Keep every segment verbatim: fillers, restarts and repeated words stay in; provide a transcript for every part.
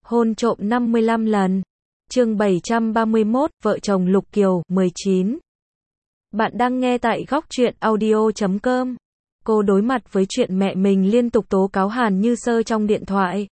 Hôn trộm năm mươi lăm lần. Chương bảy trăm ba mươi mốt, vợ chồng Lục Kiều, mười chín. Bạn đang nghe tại góc truyện audio chấm com. Cô đối mặt với chuyện mẹ mình liên tục tố cáo Hàn Như Sơ trong điện thoại.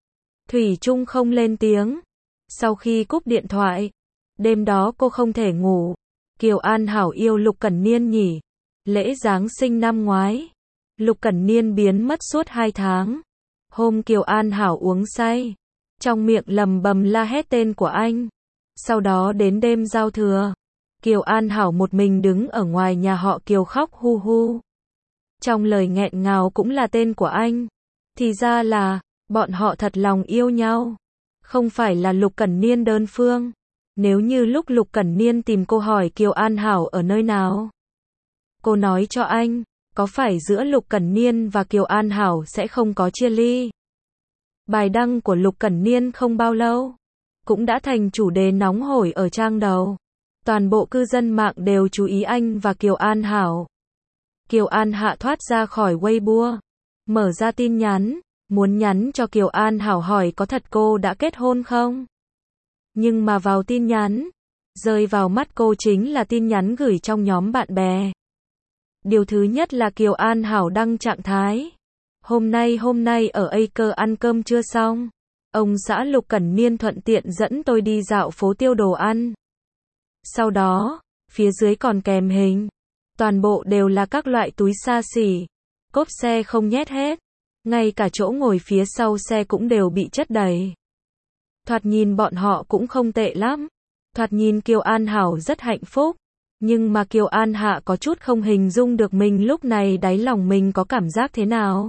Thủy chung không lên tiếng. Sau khi cúp điện thoại, đêm đó cô không thể ngủ. Kiều An Hảo yêu Lục Cẩn Niên nhỉ? Lễ Giáng sinh năm ngoái, Lục Cẩn Niên biến mất suốt hai tháng. Hôm Kiều An Hảo uống say, trong miệng lầm bầm la hét tên của anh. Sau đó đến đêm giao thừa, Kiều An Hảo một mình đứng ở ngoài nhà họ Kiều khóc hu hu. Trong lời nghẹn ngào cũng là tên của anh. Thì ra là, bọn họ thật lòng yêu nhau. Không phải là Lục Cẩn Niên đơn phương. Nếu như lúc Lục Cẩn Niên tìm cô hỏi Kiều An Hảo ở nơi nào, cô nói cho anh, có phải giữa Lục Cẩn Niên và Kiều An Hảo sẽ không có chia ly? Bài đăng của Lục Cẩn Niên không bao lâu, cũng đã thành chủ đề nóng hổi ở trang đầu. Toàn bộ cư dân mạng đều chú ý anh và Kiều An Hảo. Kiều An Hạ thoát ra khỏi Weibo, mở ra tin nhắn, muốn nhắn cho Kiều An Hảo hỏi có thật cô đã kết hôn không? Nhưng mà vào tin nhắn, rơi vào mắt cô chính là tin nhắn gửi trong nhóm bạn bè. Điều thứ nhất là Kiều An Hảo đăng trạng thái. Hôm nay hôm nay ở A Cơ ăn cơm chưa xong. Ông xã Lục Cẩn Niên thuận tiện dẫn tôi đi dạo phố tiêu đồ ăn. Sau đó, phía dưới còn kèm hình. Toàn bộ đều là các loại túi xa xỉ. Cốp xe không nhét hết. Ngay cả chỗ ngồi phía sau xe cũng đều bị chất đầy. Thoạt nhìn bọn họ cũng không tệ lắm. Thoạt nhìn Kiều An Hảo rất hạnh phúc. Nhưng mà Kiều An Hạ có chút không hình dung được mình lúc này đáy lòng mình có cảm giác thế nào.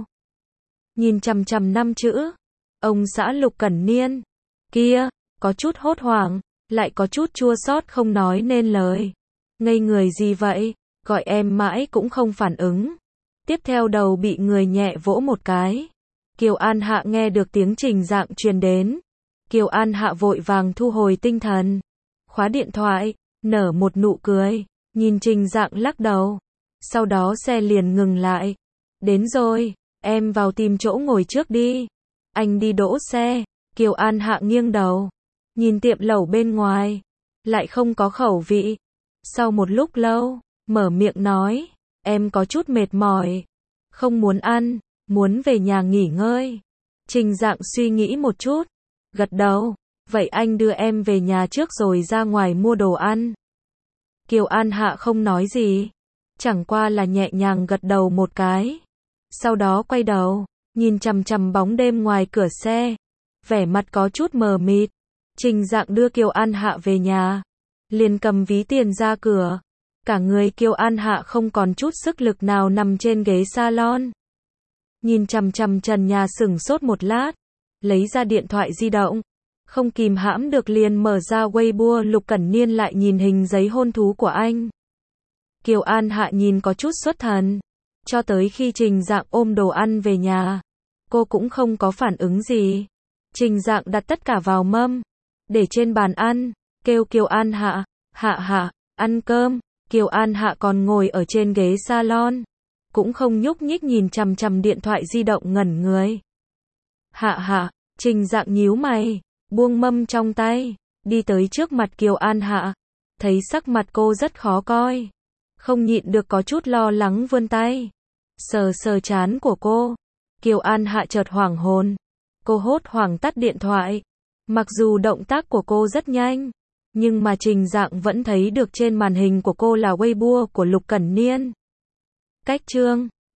Nhìn chằm chằm năm chữ, ông xã Lục Cẩn Niên, kia, có chút hốt hoảng, lại có chút chua xót không nói nên lời. Ngây người gì vậy, gọi em mãi cũng không phản ứng. Tiếp theo đầu bị người nhẹ vỗ một cái. Kiều An Hạ nghe được tiếng Trình Dạng truyền đến. Kiều An Hạ vội vàng thu hồi tinh thần, khóa điện thoại, nở một nụ cười, nhìn Trình Dạng lắc đầu. Sau đó xe liền ngừng lại. Đến rồi, em vào tìm chỗ ngồi trước đi. Anh đi đỗ xe. Kiều An Hạ nghiêng đầu, nhìn tiệm lẩu bên ngoài, lại không có khẩu vị. Sau một lúc lâu, mở miệng nói, em có chút mệt mỏi, không muốn ăn, muốn về nhà nghỉ ngơi. Trình Dạng suy nghĩ một chút, gật đầu, vậy anh đưa em về nhà trước rồi ra ngoài mua đồ ăn. Kiều An Hạ không nói gì, chẳng qua là nhẹ nhàng gật đầu một cái. Sau đó quay đầu, nhìn chằm chằm bóng đêm ngoài cửa xe, vẻ mặt có chút mờ mịt. Trình Dạng đưa Kiều An Hạ về nhà, liền cầm ví tiền ra cửa. Cả người Kiều An Hạ không còn chút sức lực nào nằm trên ghế salon. Nhìn chằm chằm trần nhà sửng sốt một lát, lấy ra điện thoại di động, không kìm hãm được liền mở ra Weibo. Lục Cẩn Niên lại nhìn hình giấy hôn thú của anh. Kiều An Hạ nhìn có chút xuất thần, cho tới khi Trình Dạng ôm đồ ăn về nhà, cô cũng không có phản ứng gì. Trình Dạng đặt tất cả vào mâm, để trên bàn ăn, kêu Kiều An Hạ, Hạ Hạ, ăn cơm. Kiều An Hạ còn ngồi ở trên ghế salon, cũng không nhúc nhích nhìn chằm chằm điện thoại di động ngẩn người. Hạ Hạ, Trình Dạng nhíu mày, buông mâm trong tay, đi tới trước mặt Kiều An Hạ, thấy sắc mặt cô rất khó coi, không nhịn được có chút lo lắng vươn tay, sờ sờ trán của cô. Kiều An Hạ chợt hoảng hồn, cô hốt hoảng tắt điện thoại. Mặc dù động tác của cô rất nhanh, nhưng mà Trình Dạng vẫn thấy được trên màn hình của cô là Weibo của Lục Cẩn Niên. Cách chương